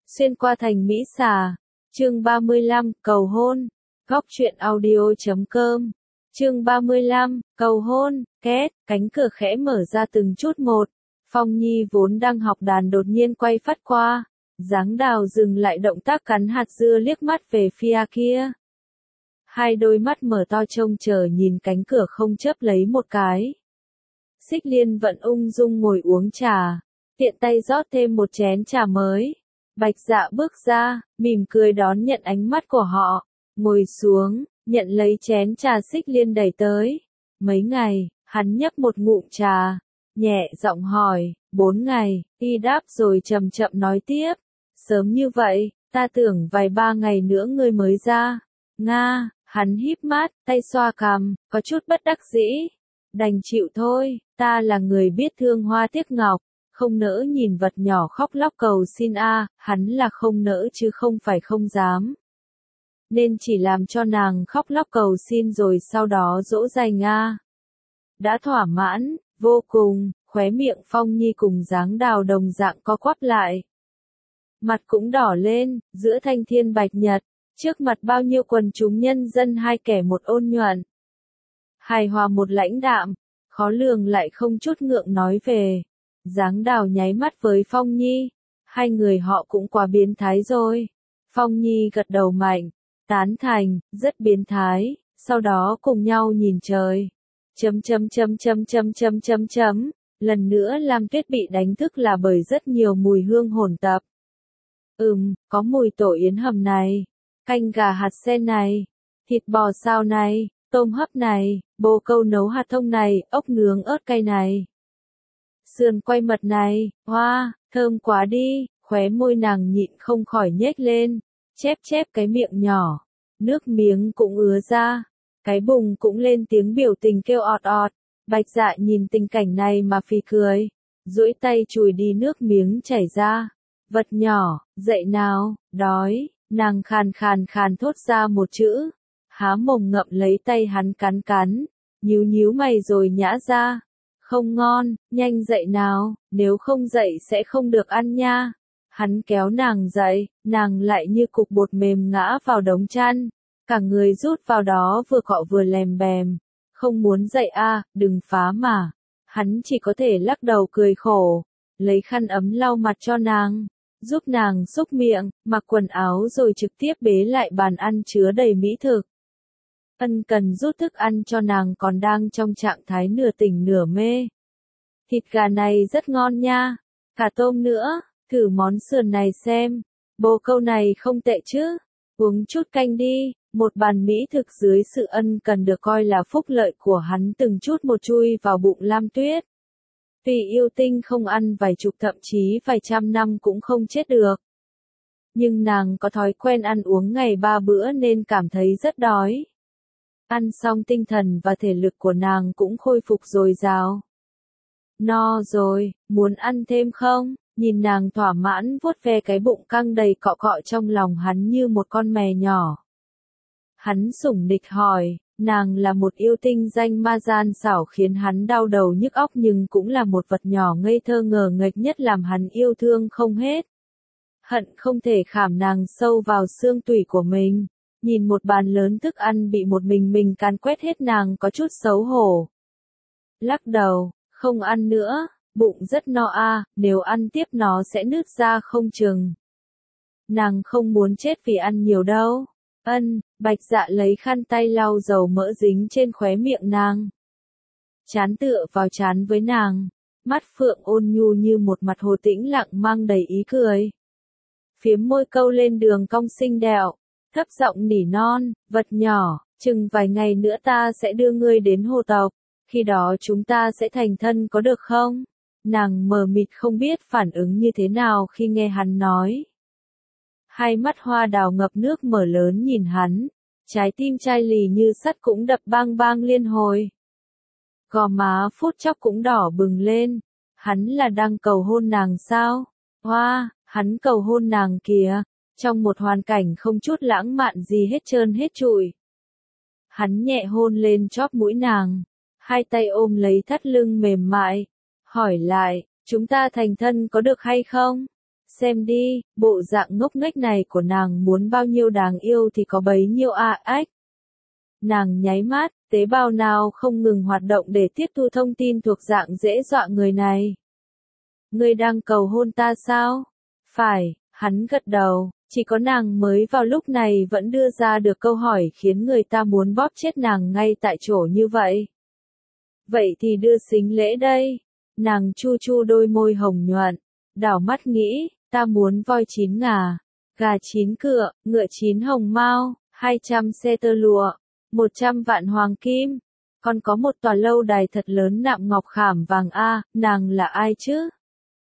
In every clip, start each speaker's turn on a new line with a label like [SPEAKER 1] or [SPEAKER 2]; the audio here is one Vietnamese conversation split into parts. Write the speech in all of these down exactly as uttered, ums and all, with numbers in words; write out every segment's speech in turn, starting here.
[SPEAKER 1] Xuyên qua thành Mỹ Xà. Chương ba mươi lăm, cầu hôn. Góc truyện audio chấm com. Chương ba mươi lăm, cầu hôn. Két, cánh cửa khẽ mở ra từng chút một. Phong Nhi vốn đang học đàn đột nhiên quay phát qua. Giáng Đào dừng lại động tác cắn hạt dưa, liếc mắt về phía kia. Hai đôi mắt mở to trông chờ nhìn cánh cửa không chớp lấy một cái. Xích Liên Vận ung dung ngồi uống trà, tiện tay rót thêm một chén trà mới. Bạch Dạ bước ra, mỉm cười đón nhận ánh mắt của họ, ngồi xuống, nhận lấy chén trà Xích Liên đẩy tới. Mấy ngày, hắn nhấp một ngụm trà, nhẹ giọng hỏi, bốn ngày, y đáp rồi chậm chậm nói tiếp. Sớm như vậy, ta tưởng vài ba ngày nữa ngươi mới ra. Nga, hắn híp mắt, tay xoa cằm, có chút bất đắc dĩ. Đành chịu thôi, ta là người biết thương hoa tiếc ngọc, không nỡ nhìn vật nhỏ khóc lóc cầu xin a, à, hắn là không nỡ chứ không phải không dám. Nên chỉ làm cho nàng khóc lóc cầu xin rồi sau đó dỗ dành a. À. Đã thỏa mãn, vô cùng, khóe miệng Phong Nhi cùng Giáng Đào đồng dạng co quắp lại. Mặt cũng đỏ lên, giữa thanh thiên bạch nhật, trước mặt bao nhiêu quần chúng nhân dân hai kẻ một ôn nhuận. Hài hòa một lãnh đạm, khó lường lại không chút ngượng nói về. Giáng Đào nháy mắt với Phong Nhi, hai người họ cũng quá biến thái rồi. Phong Nhi gật đầu mạnh, tán thành, rất biến thái, sau đó cùng nhau nhìn trời. Chấm chấm chấm chấm chấm chấm chấm chấm, lần nữa Lam Tuyết bị đánh thức là bởi rất nhiều mùi hương hỗn tập. Ừm, có mùi tổ yến hầm này, canh gà hạt sen này, thịt bò xào này, tôm hấp này, bồ câu nấu hạt thông này, ốc nướng ớt cay này. Sườn quay mật này, hoa, thơm quá đi, khóe môi nàng nhịn không khỏi nhếch lên, chép chép cái miệng nhỏ, nước miếng cũng ứa ra, cái bụng cũng lên tiếng biểu tình kêu ọt ọt. Bạch Dạ nhìn tình cảnh này mà phì cười, duỗi tay chùi đi nước miếng chảy ra. Vật nhỏ, dậy nào, đói, nàng khàn khàn khàn thốt ra một chữ, há mồm ngậm lấy tay hắn cắn cắn, nhíu nhíu mày rồi nhã ra. Không ngon, nhanh dậy nào, nếu không dậy sẽ không được ăn nha. Hắn kéo nàng dậy, nàng lại như cục bột mềm ngã vào đống chăn, cả người rút vào đó vừa cọ vừa lèm bèm. Không muốn dậy a, à, đừng phá mà. Hắn chỉ có thể lắc đầu cười khổ, lấy khăn ấm lau mặt cho nàng, giúp nàng xúc miệng, mặc quần áo rồi trực tiếp bế lại bàn ăn chứa đầy mỹ thực. Ân cần rút thức ăn cho nàng còn đang trong trạng thái nửa tỉnh nửa mê. Thịt gà này rất ngon nha, cả tôm nữa, thử món sườn này xem, bồ câu này không tệ chứ, uống chút canh đi. Một bàn mỹ thực dưới sự ân cần được coi là phúc lợi của hắn từng chút một chui vào bụng Lam Tuyết. Vì yêu tinh không ăn vài chục thậm chí vài trăm năm cũng không chết được. Nhưng nàng có thói quen ăn uống ngày ba bữa nên cảm thấy rất đói. Ăn xong tinh thần và thể lực của nàng cũng khôi phục dồi dào. No rồi, muốn ăn thêm không? Nhìn nàng thỏa mãn vuốt ve cái bụng căng đầy cọ cọ trong lòng hắn như một con mè nhỏ. Hắn sủng nịch hỏi, nàng là một yêu tinh danh ma gian xảo khiến hắn đau đầu nhức óc nhưng cũng là một vật nhỏ ngây thơ ngờ nghệch nhất làm hắn yêu thương không hết. Hận không thể khảm nàng sâu vào xương tủy của mình, nhìn một bàn lớn thức ăn bị một mình mình càn quét hết nàng có chút xấu hổ. Lắc đầu, không ăn nữa, bụng rất no a, à, nếu ăn tiếp nó sẽ nứt ra không chừng. Nàng không muốn chết vì ăn nhiều đâu. Ân, Bạch Dạ lấy khăn tay lau dầu mỡ dính trên khóe miệng nàng. Chán tựa vào chán với nàng, mắt phượng ôn nhu như một mặt hồ tĩnh lặng mang đầy ý cười. Phiếm môi câu lên đường cong xinh đẹo, thấp giọng nỉ non, vật nhỏ, chừng vài ngày nữa ta sẽ đưa ngươi đến hồ tộc, khi đó chúng ta sẽ thành thân có được không? Nàng mờ mịt không biết phản ứng như thế nào khi nghe hắn nói. Hai mắt hoa đào ngập nước mở lớn nhìn hắn, trái tim chai lì như sắt cũng đập bang bang liên hồi. Gò má phút chốc cũng đỏ bừng lên, hắn là đang cầu hôn nàng sao? Hoa, hắn cầu hôn nàng kìa, trong một hoàn cảnh không chút lãng mạn gì hết trơn hết trụi. Hắn nhẹ hôn lên chóp mũi nàng, hai tay ôm lấy thắt lưng mềm mại, hỏi lại, chúng ta thành thân có được hay không? xem đi, bộ dạng ngốc nghếch này của nàng muốn bao nhiêu đáng yêu thì có bấy nhiêu a ách. Nàng nháy mắt, tế bào nào không ngừng hoạt động để tiếp thu thông tin thuộc dạng dễ dọa người này. Ngươi đang cầu hôn ta sao? Phải, hắn gật đầu, chỉ có nàng mới vào lúc này vẫn đưa ra được câu hỏi khiến người ta muốn bóp chết nàng ngay tại chỗ như vậy. Vậy thì đưa sính lễ đây. Nàng chu chu đôi môi hồng nhuận, đảo mắt nghĩ, ta muốn voi chín ngà, gà chín cựa, ngựa chín hồng mao, hai trăm xe tơ lụa, một trăm vạn hoàng kim, còn có một tòa lâu đài thật lớn nạm ngọc khảm vàng a, nàng là ai chứ?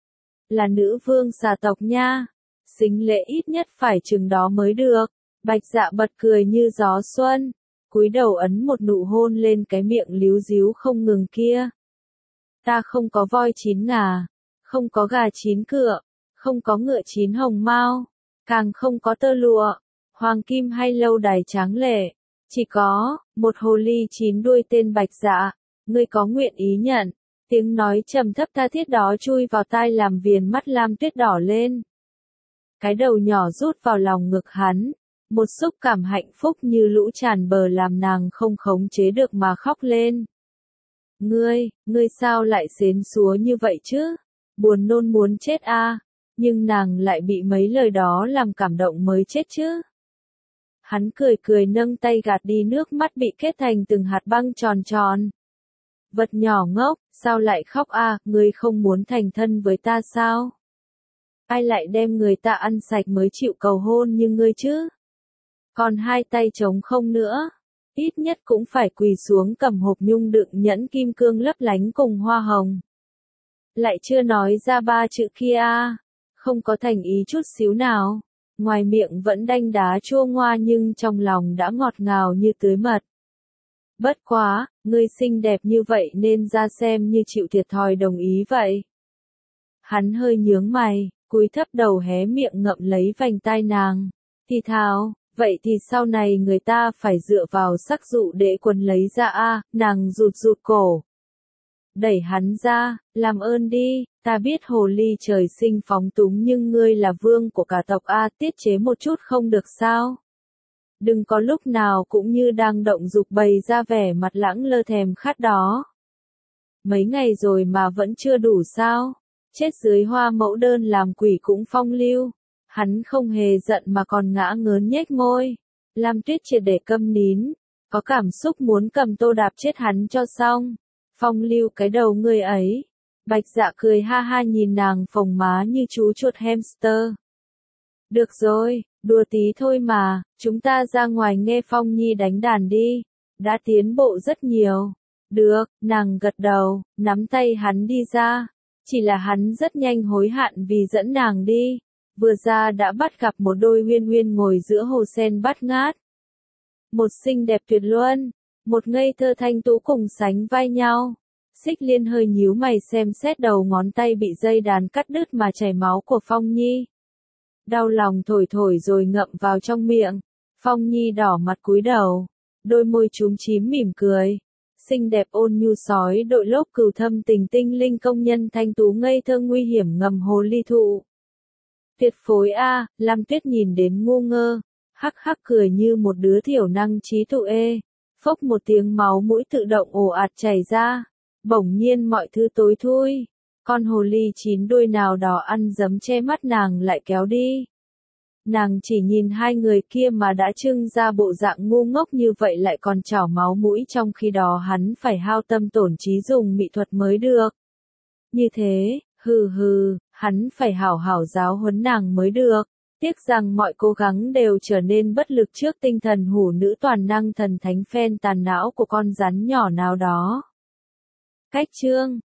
[SPEAKER 1] Là nữ vương xà tộc nha, sính lễ ít nhất phải chừng đó mới được. Bạch Dạ bật cười như gió xuân, cúi đầu ấn một nụ hôn lên cái miệng líu díu không ngừng kia. Ta không có voi chín ngà, không có gà chín cựa, không có ngựa chín hồng mao, càng không có tơ lụa, hoàng kim hay lâu đài tráng lệ, chỉ có một hồ ly chín đuôi tên Bạch Dạ. Ngươi có nguyện ý nhận? Tiếng nói trầm thấp tha thiết đó chui vào tai làm viền mắt Lam Tuyết đỏ lên. Cái đầu nhỏ rút vào lòng ngực hắn, một xúc cảm hạnh phúc như lũ tràn bờ làm nàng không khống chế được mà khóc lên. Ngươi, ngươi sao lại xến xúa như vậy chứ? Buồn nôn muốn chết a, nhưng nàng lại bị mấy lời đó làm cảm động mới chết chứ. Hắn cười cười nâng tay gạt đi nước mắt bị kết thành từng hạt băng tròn tròn. Vật nhỏ ngốc, sao lại khóc a, ngươi không muốn thành thân với ta sao? Ai lại đem người ta ăn sạch mới chịu cầu hôn như ngươi chứ? Còn hai tay trống không nữa, ít nhất cũng phải quỳ xuống cầm hộp nhung đựng nhẫn kim cương lấp lánh cùng hoa hồng. Lại chưa nói ra ba chữ kia a, không có thành ý chút xíu nào, ngoài miệng vẫn đanh đá chua ngoa nhưng trong lòng đã ngọt ngào như tưới mật. Bất quá, ngươi xinh đẹp như vậy nên ra xem như chịu thiệt thòi đồng ý vậy. Hắn hơi nhướng mày, cúi thấp đầu hé miệng ngậm lấy vành tai nàng, thì thào, vậy thì sau này người ta phải dựa vào sắc dụ để quần lấy ra a, nàng rụt rụt cổ. Đẩy hắn ra, làm ơn đi, ta biết hồ ly trời sinh phóng túng nhưng ngươi là vương của cả tộc a, tiết chế một chút không được sao? Đừng có lúc nào cũng như đang động dục bày ra vẻ mặt lãng lơ thèm khát đó. Mấy ngày rồi mà vẫn chưa đủ sao? Chết dưới hoa mẫu đơn làm quỷ cũng phong lưu. Hắn không hề giận mà còn ngã ngớn nhếch môi. Lam Tuyết triệt để câm nín, có cảm xúc muốn cầm tô đạp chết hắn cho xong. Phong lưu cái đầu ngươi ấy. Bạch Dạ cười ha ha nhìn nàng phồng má như chú chuột hamster. Được rồi, đùa tí thôi mà, chúng ta ra ngoài nghe Phong Nhi đánh đàn đi. Đã tiến bộ rất nhiều. Được, nàng gật đầu, nắm tay hắn đi ra. Chỉ là hắn rất nhanh hối hận vì dẫn nàng đi. Vừa ra đã bắt gặp một đôi huyên huyên ngồi giữa hồ sen bát ngát. Một xinh đẹp tuyệt luân, một ngây thơ thanh tú cùng sánh vai nhau. Xích Liên hơi nhíu mày xem xét đầu ngón tay bị dây đàn cắt đứt mà chảy máu của Phong Nhi. Đau lòng thổi thổi rồi ngậm vào trong miệng. Phong Nhi đỏ mặt cúi đầu, đôi môi chúm chím mỉm cười. Xinh đẹp ôn nhu sói đội lốp cừu thâm tình tinh linh công nhân thanh tú ngây thơ nguy hiểm ngầm hồ ly thụ. Tuyệt phối a, Lam Tuyết nhìn đến ngu ngơ, hắc hắc cười như một đứa thiểu năng trí tuệ. Phốc một tiếng máu mũi tự động ồ ạt chảy ra. Bỗng nhiên mọi thứ tối thui. Con hồ ly chín đuôi nào đó ăn dấm che mắt nàng lại kéo đi. Nàng chỉ nhìn hai người kia mà đã trưng ra bộ dạng ngu ngốc như vậy lại còn trào máu mũi trong khi đó hắn phải hao tâm tổn trí dùng mỹ thuật mới được. Như thế, hừ hừ, hắn phải hảo hảo giáo huấn nàng mới được. Tiếc rằng mọi cố gắng đều trở nên bất lực trước tinh thần hủ nữ toàn năng thần thánh phen tàn não của con rắn nhỏ nào đó. Cách chương